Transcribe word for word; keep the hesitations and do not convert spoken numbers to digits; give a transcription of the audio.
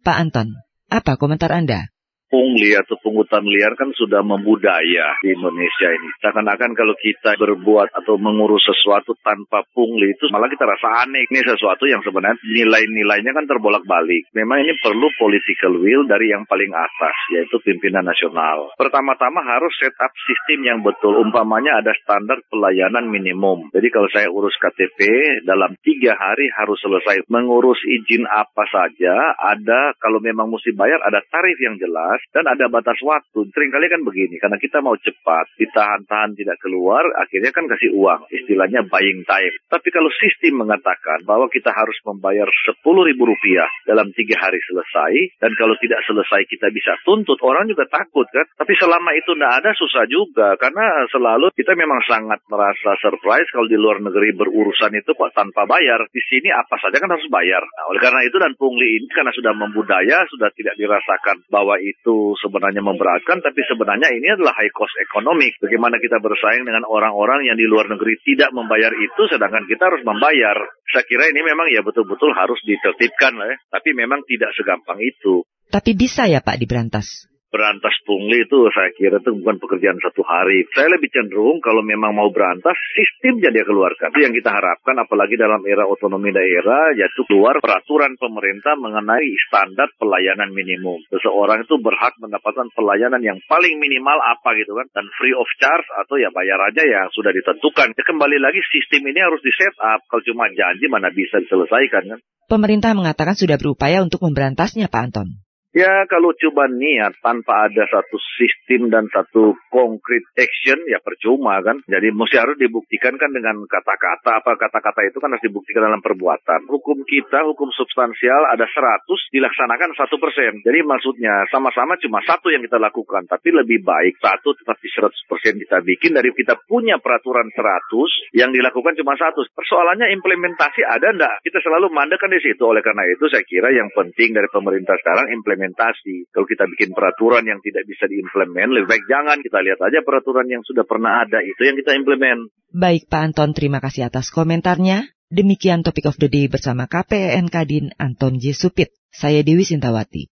Pak Anton, apa komentar Anda? Pungli atau pungutan liar kan sudah membudaya di Indonesia ini. Seakan-akan kalau kita berbuat atau mengurus sesuatu tanpa pungli itu malah kita rasa aneh. Ini sesuatu yang sebenarnya nilai-nilainya kan terbolak-balik. Memang ini perlu political will dari yang paling atas, yaitu pimpinan nasional. Pertama-tama harus set up sistem yang betul. Umpamanya ada standar pelayanan minimum. Jadi kalau saya urus K T P, dalam tiga hari harus selesai. Mengurus izin apa saja, ada kalau memang mesti bayar, ada tarif yang jelas. Dan ada batas waktu. Seringkali kan begini, karena kita mau cepat, ditahan-tahan tidak keluar, akhirnya kan kasih uang. Istilahnya buying time. Tapi kalau sistem mengatakan bahwa kita harus membayar sepuluh ribu rupiah dalam tiga hari selesai, dan kalau tidak selesai kita bisa tuntut, orang juga takut kan. Tapi selama itu tidak ada, susah juga. Karena selalu kita memang sangat merasa surprise kalau di luar negeri berurusan itu kok tanpa bayar. Di sini apa saja kan harus bayar. Nah, oleh karena itu dan pungli ini karena sudah membudaya, sudah tidak dirasakan bahwa itu sebenarnya memberatkan, tapi sebenarnya ini adalah high cost ekonomi. Bagaimana kita bersaing dengan orang-orang yang di luar negeri tidak membayar itu, sedangkan kita harus membayar. Saya kira ini memang ya betul-betul harus ditertibkan, ya. Tapi memang tidak segampang itu. Tapi bisa ya Pak diberantas? Berantas pungli itu saya kira itu bukan pekerjaan satu hari. Saya lebih cenderung kalau memang mau berantas, sistemnya dia keluarkan. Itu yang kita harapkan, apalagi dalam era otonomi daerah, yaitu keluar peraturan pemerintah mengenai standar pelayanan minimum. Seseorang itu berhak mendapatkan pelayanan yang paling minimal apa gitu kan, dan free of charge atau ya bayar aja yang sudah ditentukan. Ya, kembali lagi sistem ini harus di set up. Kalau cuma janji mana bisa diselesaikan kan. Pemerintah mengatakan sudah berupaya untuk memberantasnya Pak Anton. Ya kalau coba niat tanpa ada satu sistem dan satu concrete action ya percuma kan. Jadi mesti harus dibuktikan kan dengan kata-kata. Apa kata-kata itu kan harus dibuktikan dalam perbuatan. Hukum kita, hukum substansial ada seratus dilaksanakan satu persen. Jadi maksudnya sama-sama cuma satu yang kita lakukan. Tapi lebih baik satu tetapi seratus persen kita bikin dari kita punya peraturan seratus yang dilakukan cuma satu. Persoalannya implementasi ada enggak? Kita selalu mandekan di situ. Oleh karena itu saya kira yang penting dari pemerintah sekarang implementasi. Kalau kita bikin peraturan yang tidak bisa diimplement, lebih baik jangan. Kita lihat aja peraturan yang sudah pernah ada, itu yang kita implement. Baik Pak Anton, terima kasih atas komentarnya. Demikian Topik of the Day bersama K P E N Kadin Anton J. Supit. Saya Dewi Sintawati.